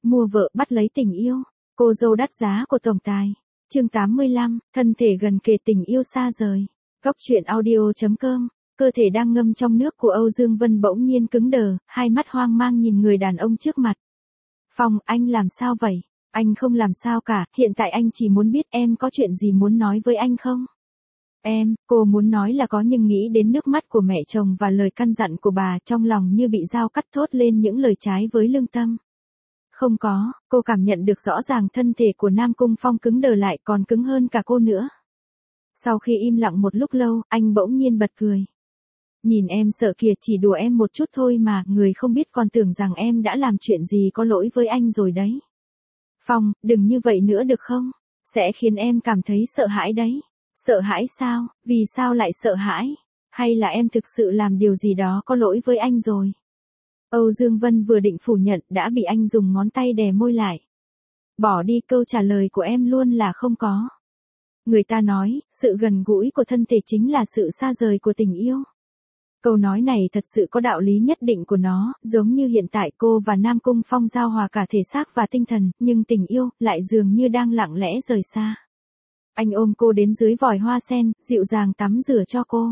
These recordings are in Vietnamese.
mua vợ bắt lấy tình yêu. Cô dâu đắt giá của tổng tài. Chương 85, thân thể gần kề tình yêu xa rời. Góc truyện audio.com. Cơ thể đang ngâm trong nước của Âu Dương Vân bỗng nhiên cứng đờ, hai mắt hoang mang nhìn người đàn ông trước mặt. Phong, anh làm sao vậy? Anh không làm sao cả, hiện tại anh chỉ muốn biết em có chuyện gì muốn nói với anh không? Cô muốn nói là có nhưng nghĩ đến nước mắt của mẹ chồng và lời căn dặn của bà trong lòng như bị dao cắt thốt lên những lời trái với lương tâm. Không có, cô cảm nhận được rõ ràng thân thể của Nam Cung Phong cứng đờ lại còn cứng hơn cả cô nữa. Sau khi im lặng một lúc lâu, anh bỗng nhiên bật cười. Nhìn em sợ kìa, chỉ đùa em một chút thôi mà, người không biết còn tưởng rằng em đã làm chuyện gì có lỗi với anh rồi đấy. Phong, đừng như vậy nữa được không? Sẽ khiến em cảm thấy sợ hãi đấy. Sợ hãi sao? Vì sao lại sợ hãi? Hay là em thực sự làm điều gì đó có lỗi với anh rồi? Âu Dương Vân vừa định phủ nhận đã bị anh dùng ngón tay đè môi lại. Bỏ đi, câu trả lời của em luôn là không có. Người ta nói, sự gần gũi của thân thể chính là sự xa rời của tình yêu. Câu nói này thật sự có đạo lý nhất định của nó, giống như hiện tại cô và Nam Cung Phong giao hòa cả thể xác và tinh thần, nhưng tình yêu lại dường như đang lặng lẽ rời xa. Anh ôm cô đến dưới vòi hoa sen, dịu dàng tắm rửa cho cô.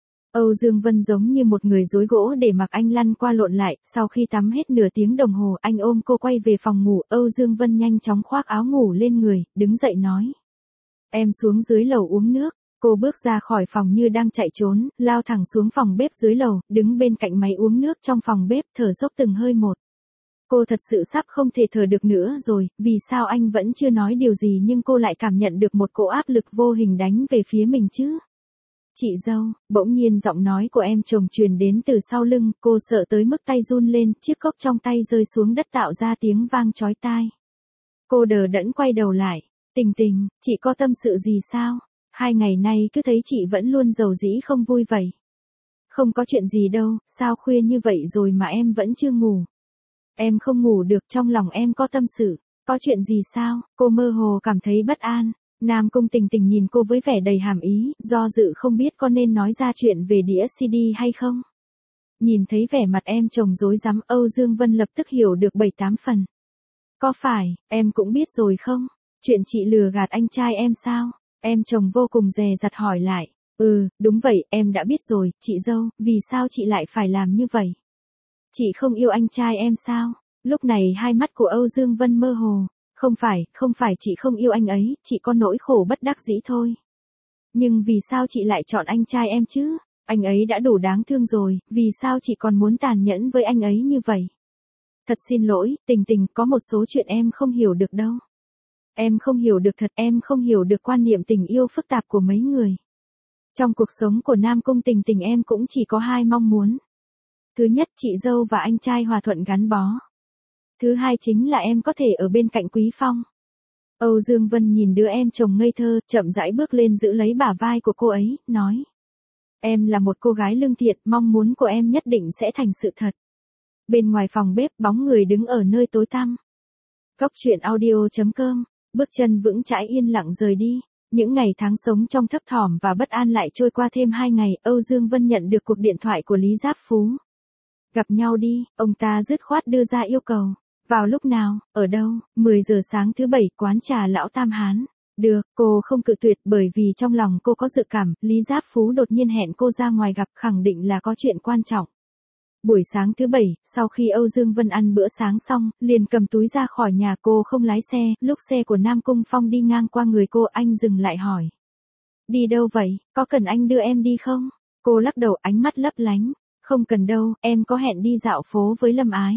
Âu Dương Vân giống như một người rối gỗ để mặc anh lăn qua lộn lại, sau khi tắm hết nửa tiếng đồng hồ, anh ôm cô quay về phòng ngủ, Âu Dương Vân nhanh chóng khoác áo ngủ lên người, đứng dậy nói. Em xuống dưới lầu uống nước. Cô bước ra khỏi phòng như đang chạy trốn, lao thẳng xuống phòng bếp dưới lầu, đứng bên cạnh máy uống nước trong phòng bếp, thở dốc từng hơi một. Cô thật sự sắp không thể thở được nữa rồi, vì sao anh vẫn chưa nói điều gì nhưng cô lại cảm nhận được một cỗ áp lực vô hình đánh về phía mình chứ? Chị dâu, bỗng nhiên giọng nói của em chồng truyền đến từ sau lưng, cô sợ tới mức tay run lên, chiếc cốc trong tay rơi xuống đất tạo ra tiếng vang chói tai. Cô đờ đẫn quay đầu lại. Tình Tình, chị có tâm sự gì sao? 2 ngày nay cứ thấy chị vẫn luôn rầu rĩ không vui vậy. Không có chuyện gì đâu, sao khuya như vậy rồi mà em vẫn chưa ngủ? Em không ngủ được, trong lòng em có tâm sự. Có chuyện gì sao? Cô mơ hồ cảm thấy bất an. Nam Cung Tình Tình nhìn cô với vẻ đầy hàm ý, do dự không biết có nên nói ra chuyện về đĩa CD hay không. Nhìn thấy vẻ mặt em chồng rối rắm, Âu Dương Vân lập tức hiểu được 7-8 phần. Có phải, em cũng biết rồi không? Chuyện chị lừa gạt anh trai em sao? Em chồng vô cùng dè dặt hỏi lại. Đúng vậy, em đã biết rồi, chị dâu, vì sao chị lại phải làm như vậy? Chị không yêu anh trai em sao? Lúc này hai mắt của Âu Dương Vân mơ hồ. Không phải chị không yêu anh ấy, chị có nỗi khổ bất đắc dĩ thôi. Nhưng vì sao chị lại chọn anh trai em chứ? Anh ấy đã đủ đáng thương rồi, vì sao chị còn muốn tàn nhẫn với anh ấy như vậy? Thật xin lỗi, Tình Tình, có một số chuyện em không hiểu được đâu. Em không hiểu được thật, em không hiểu được quan niệm tình yêu phức tạp của mấy người. Trong cuộc sống của Nam Cung Tình Tình em cũng chỉ có 2 mong muốn. Thứ nhất, chị dâu và anh trai hòa thuận gắn bó. Thứ hai chính là em có thể ở bên cạnh Quý Phong. Âu Dương Vân nhìn đứa em chồng ngây thơ, chậm rãi bước lên giữ lấy bả vai của cô ấy, nói. Em là một cô gái lương thiện, mong muốn của em nhất định sẽ thành sự thật. Bên ngoài phòng bếp, bóng người đứng ở nơi tối tăm. Góc truyện audio.com. Bước chân vững chãi yên lặng rời đi. Những ngày tháng sống trong thấp thỏm và bất an lại trôi qua thêm 2 ngày, Âu Dương Vân nhận được cuộc điện thoại của Lý Giáp Phú. Gặp nhau đi, ông ta dứt khoát đưa ra yêu cầu. Vào lúc nào, ở đâu? 10 giờ sáng thứ 7, quán trà Lão Tam Hán. Được, cô không cự tuyệt bởi vì trong lòng cô có dự cảm, Lý Giáp Phú đột nhiên hẹn cô ra ngoài gặp, khẳng định là có chuyện quan trọng. Buổi sáng thứ 7, sau khi Âu Dương Vân ăn bữa sáng xong, liền cầm túi ra khỏi nhà, cô không lái xe, lúc xe của Nam Cung Phong đi ngang qua người cô, anh dừng lại hỏi. Đi đâu vậy, có cần anh đưa em đi không? Cô lắc đầu, ánh mắt lấp lánh. Không cần đâu, em có hẹn đi dạo phố với Lâm Ái.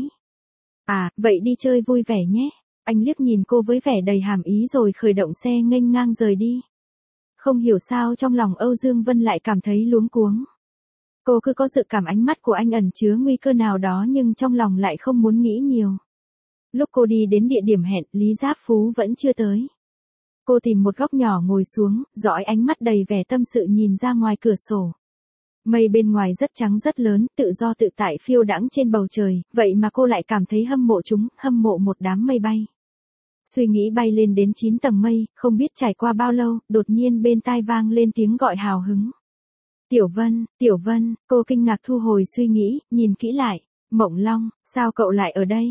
À, vậy đi chơi vui vẻ nhé. Anh liếc nhìn cô với vẻ đầy hàm ý rồi khởi động xe nghênh ngang rời đi. Không hiểu sao trong lòng Âu Dương Vân lại cảm thấy luống cuống. Cô cứ có dự cảm ánh mắt của anh ẩn chứa nguy cơ nào đó nhưng trong lòng lại không muốn nghĩ nhiều. Lúc cô đi đến địa điểm hẹn, Lý Giáp Phú vẫn chưa tới. Cô tìm một góc nhỏ ngồi xuống, dõi ánh mắt đầy vẻ tâm sự nhìn ra ngoài cửa sổ. Mây bên ngoài rất trắng rất lớn, tự do tự tại phiêu đãng trên bầu trời, vậy mà cô lại cảm thấy hâm mộ chúng, hâm mộ một đám mây bay. Suy nghĩ bay lên đến 9 tầng mây, không biết trải qua bao lâu, đột nhiên bên tai vang lên tiếng gọi hào hứng. Tiểu Vân, cô kinh ngạc thu hồi suy nghĩ, nhìn kỹ lại. Mộng Long, sao cậu lại ở đây?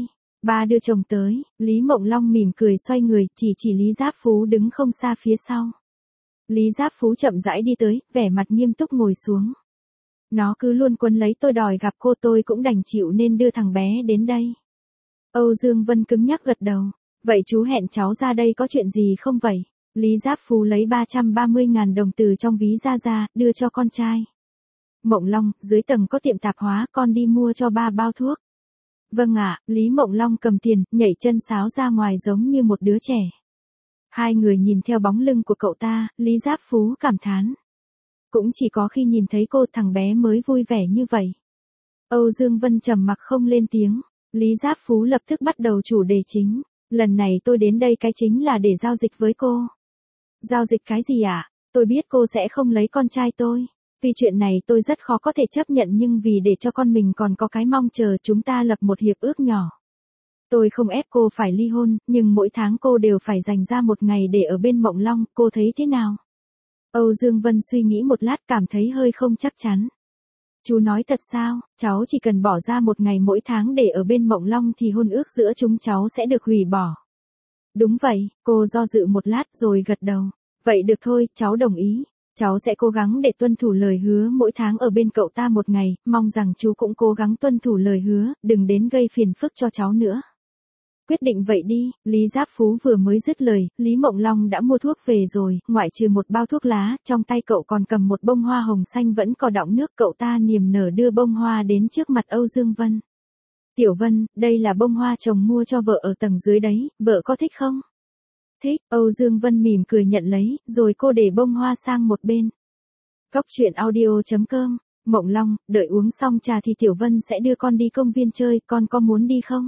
Ba đưa chồng tới, Lý Mộng Long mỉm cười xoay người, chỉ Lý Giáp Phú đứng không xa phía sau. Lý Giáp Phú chậm rãi đi tới, vẻ mặt nghiêm túc ngồi xuống. Nó cứ luôn quấn lấy tôi đòi gặp cô, tôi cũng đành chịu nên đưa thằng bé đến đây. Âu Dương Vân cứng nhắc gật đầu. Vậy chú hẹn cháu ra đây có chuyện gì không vậy? Lý Giáp Phú lấy 330.000 đồng từ trong ví ra, đưa cho con trai. Mộng Long, dưới tầng có tiệm tạp hóa, con đi mua cho ba bao thuốc. Vâng ạ, Lý Mộng Long cầm tiền, nhảy chân sáo ra ngoài giống như một đứa trẻ. Hai người nhìn theo bóng lưng của cậu ta, Lý Giáp Phú cảm thán. Cũng chỉ có khi nhìn thấy cô thằng bé mới vui vẻ như vậy. Âu Dương Vân trầm mặc không lên tiếng, Lý Giáp Phú lập tức bắt đầu chủ đề chính. Lần này tôi đến đây cái chính là để giao dịch với cô. Giao dịch cái gì ạ? Tôi biết cô sẽ không lấy con trai tôi. Vì chuyện này tôi rất khó có thể chấp nhận, nhưng vì để cho con mình còn có cái mong chờ, chúng ta lập một hiệp ước nhỏ. Tôi không ép cô phải ly hôn, nhưng mỗi tháng cô đều phải dành ra một ngày để ở bên Mộng Long, cô thấy thế nào? Âu Dương Vân suy nghĩ một lát cảm thấy hơi không chắc chắn. Chú nói thật sao, cháu chỉ cần bỏ ra một ngày mỗi tháng để ở bên Mộng Long thì hôn ước giữa chúng cháu sẽ được hủy bỏ. Đúng vậy, cô do dự một lát rồi gật đầu. Vậy được thôi, cháu đồng ý. Cháu sẽ cố gắng để tuân thủ lời hứa mỗi tháng ở bên cậu ta một ngày, mong rằng chú cũng cố gắng tuân thủ lời hứa, đừng đến gây phiền phức cho cháu nữa. Quyết định vậy đi, Lý Giáp Phú vừa mới dứt lời, Lý Mộng Long đã mua thuốc về rồi, ngoại trừ một bao thuốc lá, trong tay cậu còn cầm một bông hoa hồng xanh vẫn còn đọng nước, cậu ta niềm nở đưa bông hoa đến trước mặt Âu Dương Vân. Tiểu Vân, đây là bông hoa chồng mua cho vợ ở tầng dưới đấy, vợ có thích không? Thích, Âu Dương Vân mỉm cười nhận lấy, rồi cô để bông hoa sang một bên. Cóc truyện audio.com, Mộng Long, đợi uống xong trà thì Tiểu Vân sẽ đưa con đi công viên chơi, con có muốn đi không?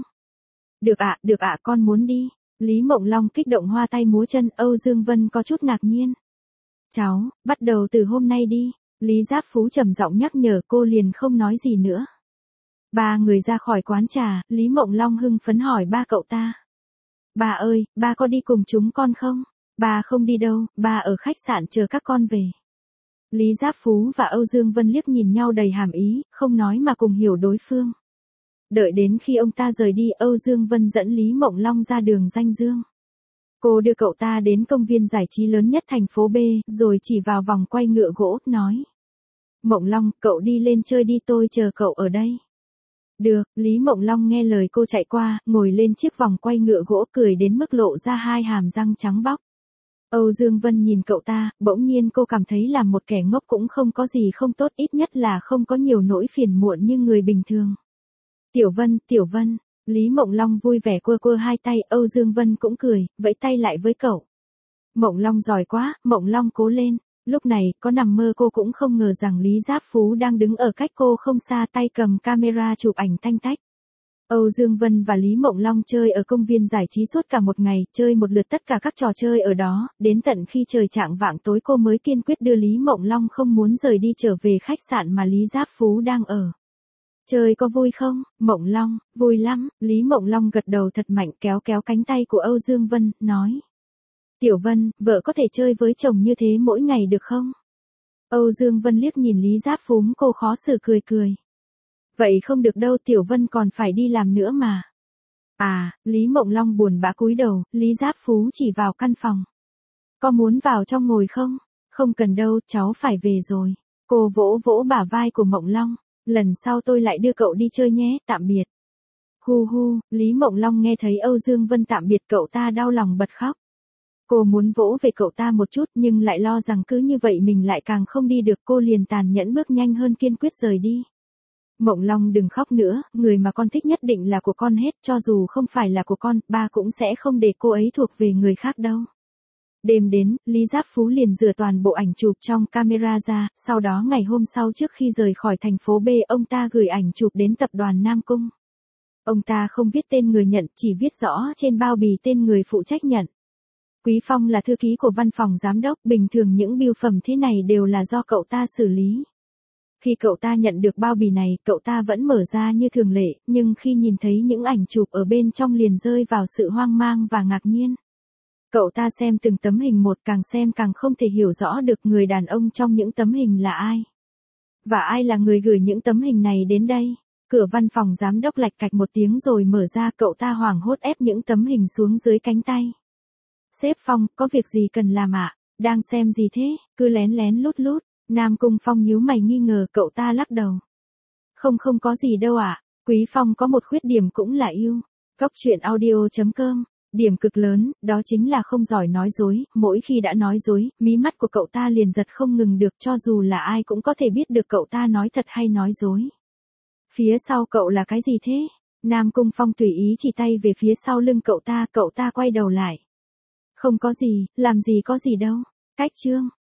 Được ạ, con muốn đi. Lý Mộng Long kích động hoa tay múa chân, Âu Dương Vân có chút ngạc nhiên. Cháu, bắt đầu từ hôm nay đi. Lý Giáp Phú trầm giọng nhắc nhở, cô liền không nói gì nữa. Ba người ra khỏi quán trà, Lý Mộng Long hưng phấn hỏi ba cậu ta. Ba ơi, ba có đi cùng chúng con không? Ba không đi đâu, ba ở khách sạn chờ các con về. Lý Giáp Phú và Âu Dương Vân liếc nhìn nhau đầy hàm ý, không nói mà cùng hiểu đối phương. Đợi đến khi ông ta rời đi, Âu Dương Vân dẫn Lý Mộng Long ra đường Danh Dương. Cô đưa cậu ta đến công viên giải trí lớn nhất thành phố B, rồi chỉ vào vòng quay ngựa gỗ, nói. Mộng Long, cậu đi lên chơi đi, tôi chờ cậu ở đây. Được, Lý Mộng Long nghe lời cô chạy qua, ngồi lên chiếc vòng quay ngựa gỗ cười đến mức lộ ra hai hàm răng trắng bóc. Âu Dương Vân nhìn cậu ta, bỗng nhiên cô cảm thấy là một kẻ ngốc cũng không có gì không tốt, ít nhất là không có nhiều nỗi phiền muộn như người bình thường. Tiểu Vân, Lý Mộng Long vui vẻ quơ hai tay, Âu Dương Vân cũng cười, vẫy tay lại với cậu. Mộng Long giỏi quá, Mộng Long cố lên. Lúc này, có nằm mơ cô cũng không ngờ rằng Lý Giáp Phú đang đứng ở cách cô không xa, tay cầm camera chụp ảnh tanh tách. Âu Dương Vân và Lý Mộng Long chơi ở công viên giải trí suốt cả một ngày, chơi một lượt tất cả các trò chơi ở đó, đến tận khi trời chạng vạng tối cô mới kiên quyết đưa Lý Mộng Long không muốn rời đi trở về khách sạn mà Lý Giáp Phú đang ở. Chơi có vui không, Mộng Long? Vui lắm, Lý Mộng Long gật đầu thật mạnh, kéo cánh tay của Âu Dương Vân, nói. Tiểu Vân, vợ có thể chơi với chồng như thế mỗi ngày được không? Âu Dương Vân liếc nhìn Lý Giáp Phú, cô khó xử cười. Vậy không được đâu, Tiểu Vân còn phải đi làm nữa mà. À, Lý Mộng Long buồn bã cúi đầu, Lý Giáp Phú chỉ vào căn phòng. Có muốn vào trong ngồi không? Không cần đâu, cháu phải về rồi. Cô vỗ bả vai của Mộng Long. Lần sau tôi lại đưa cậu đi chơi nhé, tạm biệt. Hu, Lý Mộng Long nghe thấy Âu Dương Vân tạm biệt cậu ta đau lòng bật khóc. Cô muốn vỗ về cậu ta một chút nhưng lại lo rằng cứ như vậy mình lại càng không đi được, cô liền tàn nhẫn bước nhanh hơn kiên quyết rời đi. Mộng Long đừng khóc nữa, người mà con thích nhất định là của con hết, cho dù không phải là của con, ba cũng sẽ không để cô ấy thuộc về người khác đâu. Đêm đến, Lý Giáp Phú liền rửa toàn bộ ảnh chụp trong camera ra, sau đó ngày hôm sau trước khi rời khỏi thành phố B, ông ta gửi ảnh chụp đến tập đoàn Nam Cung. Ông ta không viết tên người nhận, chỉ viết rõ trên bao bì tên người phụ trách nhận. Quý Phong là thư ký của văn phòng giám đốc, bình thường những bưu phẩm thế này đều là do cậu ta xử lý. Khi cậu ta nhận được bao bì này, cậu ta vẫn mở ra như thường lệ, nhưng khi nhìn thấy những ảnh chụp ở bên trong liền rơi vào sự hoang mang và ngạc nhiên. Cậu ta xem từng tấm hình một, càng xem càng không thể hiểu rõ được người đàn ông trong những tấm hình là ai. Và ai là người gửi những tấm hình này đến đây. Cửa văn phòng giám đốc lạch cạch một tiếng rồi mở ra, cậu ta hoảng hốt ép những tấm hình xuống dưới cánh tay. Sếp Phong, có việc gì cần làm ạ? Đang xem gì thế? Cứ lén lén lút lút. Nam Cung Phong nhíu mày nghi ngờ, cậu ta lắc đầu. Không có gì đâu ạ. Quý Phong có một khuyết điểm cũng là yêu. Góc truyện audio.com. Điểm cực lớn, đó chính là không giỏi nói dối, mỗi khi đã nói dối, mí mắt của cậu ta liền giật không ngừng được, cho dù là ai cũng có thể biết được cậu ta nói thật hay nói dối. Phía sau cậu là cái gì thế? Nam Cung Phong tùy ý chỉ tay về phía sau lưng cậu ta quay đầu lại. Không có gì, làm gì có gì đâu. Cách chương.